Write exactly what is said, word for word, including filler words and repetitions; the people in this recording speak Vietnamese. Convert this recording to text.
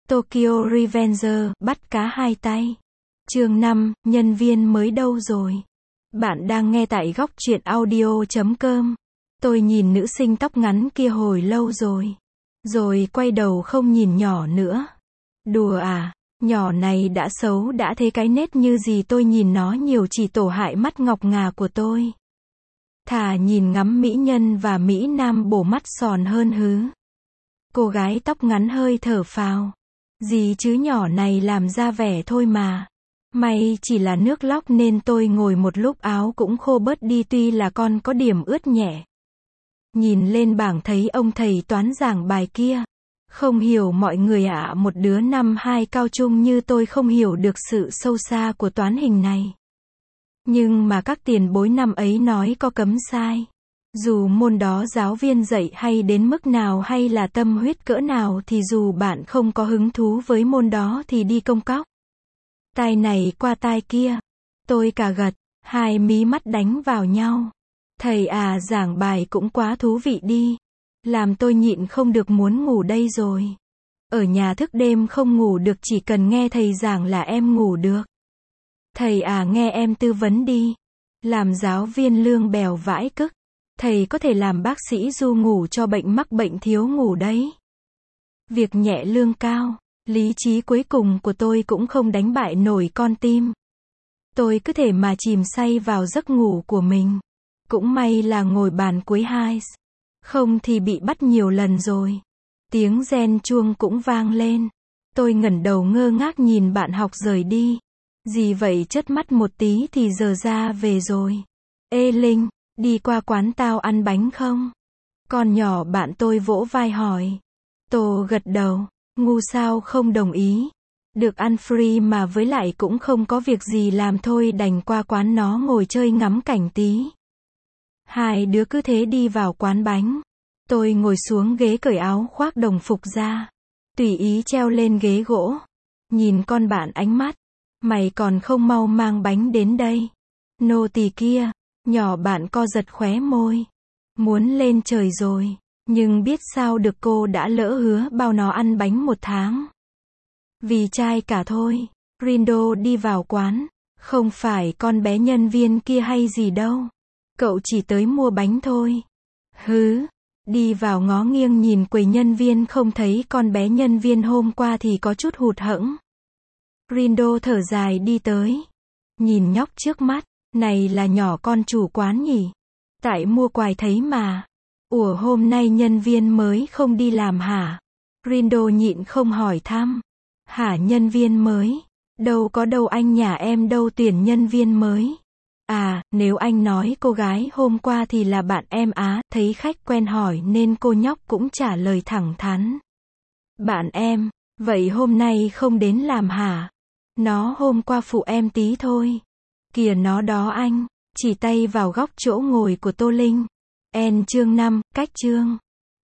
Tokyo Revenger, bắt cá hai tay. Chương năm, nhân viên mới đâu rồi? Bạn đang nghe tại góc truyện audio chấm com. Tôi nhìn nữ sinh tóc ngắn kia hồi lâu rồi. Rồi quay đầu không nhìn nhỏ nữa. Đùa à, nhỏ này đã xấu đã thế cái nết như gì tôi nhìn nó nhiều chỉ tổ hại mắt ngọc ngà của tôi. Thà nhìn ngắm mỹ nhân và mỹ nam bổ mắt sòn hơn hứ. Cô gái tóc ngắn hơi thở phào. Gì chứ nhỏ này làm ra vẻ thôi mà. May chỉ là nước lóc nên tôi ngồi một lúc áo cũng khô bớt đi tuy là con có điểm ướt nhẹ. Nhìn lên bảng thấy ông thầy toán giảng bài kia. Không hiểu mọi người ạ, à, một đứa năm hai cao trung như tôi không hiểu được sự sâu xa của toán hình này. Nhưng mà các tiền bối năm ấy nói có cấm sai. Dù môn đó giáo viên dạy hay đến mức nào hay là tâm huyết cỡ nào thì dù bạn không có hứng thú với môn đó thì đi công cóc. Tai này qua tai kia. Tôi cả gật, hai mí mắt đánh vào nhau. Thầy à, giảng bài cũng quá thú vị đi. Làm tôi nhịn không được muốn ngủ đây rồi. Ở nhà thức đêm không ngủ được, chỉ cần nghe thầy giảng là em ngủ được. Thầy à, nghe em tư vấn đi. Làm giáo viên lương bèo vãi cức. Thầy có thể làm bác sĩ du ngủ cho bệnh mắc bệnh thiếu ngủ đấy. Việc nhẹ lương cao. Lý trí cuối cùng của tôi cũng không đánh bại nổi con tim. Tôi cứ thể mà chìm say vào giấc ngủ của mình. Cũng may là ngồi bàn cuối hai. Không thì bị bắt nhiều lần rồi. Tiếng reng chuông cũng vang lên. Tôi ngẩng đầu ngơ ngác nhìn bạn học rời đi. Gì vậy, chớp mắt một tí thì giờ ra về rồi. Ê Linh, đi qua quán tao ăn bánh không? Con nhỏ bạn tôi vỗ vai hỏi. Tô gật đầu. Ngu sao không đồng ý. Được ăn free mà, với lại cũng không có việc gì làm thôi đành qua quán nó ngồi chơi ngắm cảnh tí. Hai đứa cứ thế đi vào quán bánh. Tôi ngồi xuống ghế cởi áo khoác đồng phục ra. Tùy ý treo lên ghế gỗ. Nhìn con bạn ánh mắt. Mày còn không mau mang bánh đến đây. Nô tỳ kia. Nhỏ bạn co giật khóe môi. Muốn lên trời rồi. Nhưng biết sao được, cô đã lỡ hứa bao nó ăn bánh một tháng. Vì trai cả thôi. Rindo đi vào quán. Không phải con bé nhân viên kia hay gì đâu. Cậu chỉ tới mua bánh thôi. Hứ. Đi vào ngó nghiêng nhìn quầy nhân viên không thấy con bé nhân viên hôm qua thì có chút hụt hẫng. Rindo thở dài đi tới. Nhìn nhóc trước mắt. Này là nhỏ con chủ quán nhỉ? Tại mua quài thấy mà. Ủa, hôm nay nhân viên mới không đi làm hả? Rindo nhịn không hỏi thăm. Hả, nhân viên mới? Đâu có đâu anh, nhà em đâu tuyển nhân viên mới. À, nếu anh nói cô gái hôm qua thì là bạn em á, thấy khách quen hỏi nên cô nhóc cũng trả lời thẳng thắn. Bạn em, vậy hôm nay không đến làm hả? Nó hôm qua phụ em tí thôi. Kìa nó đó anh, chỉ tay vào góc chỗ ngồi của Tô Linh. En chương năm, cách chương.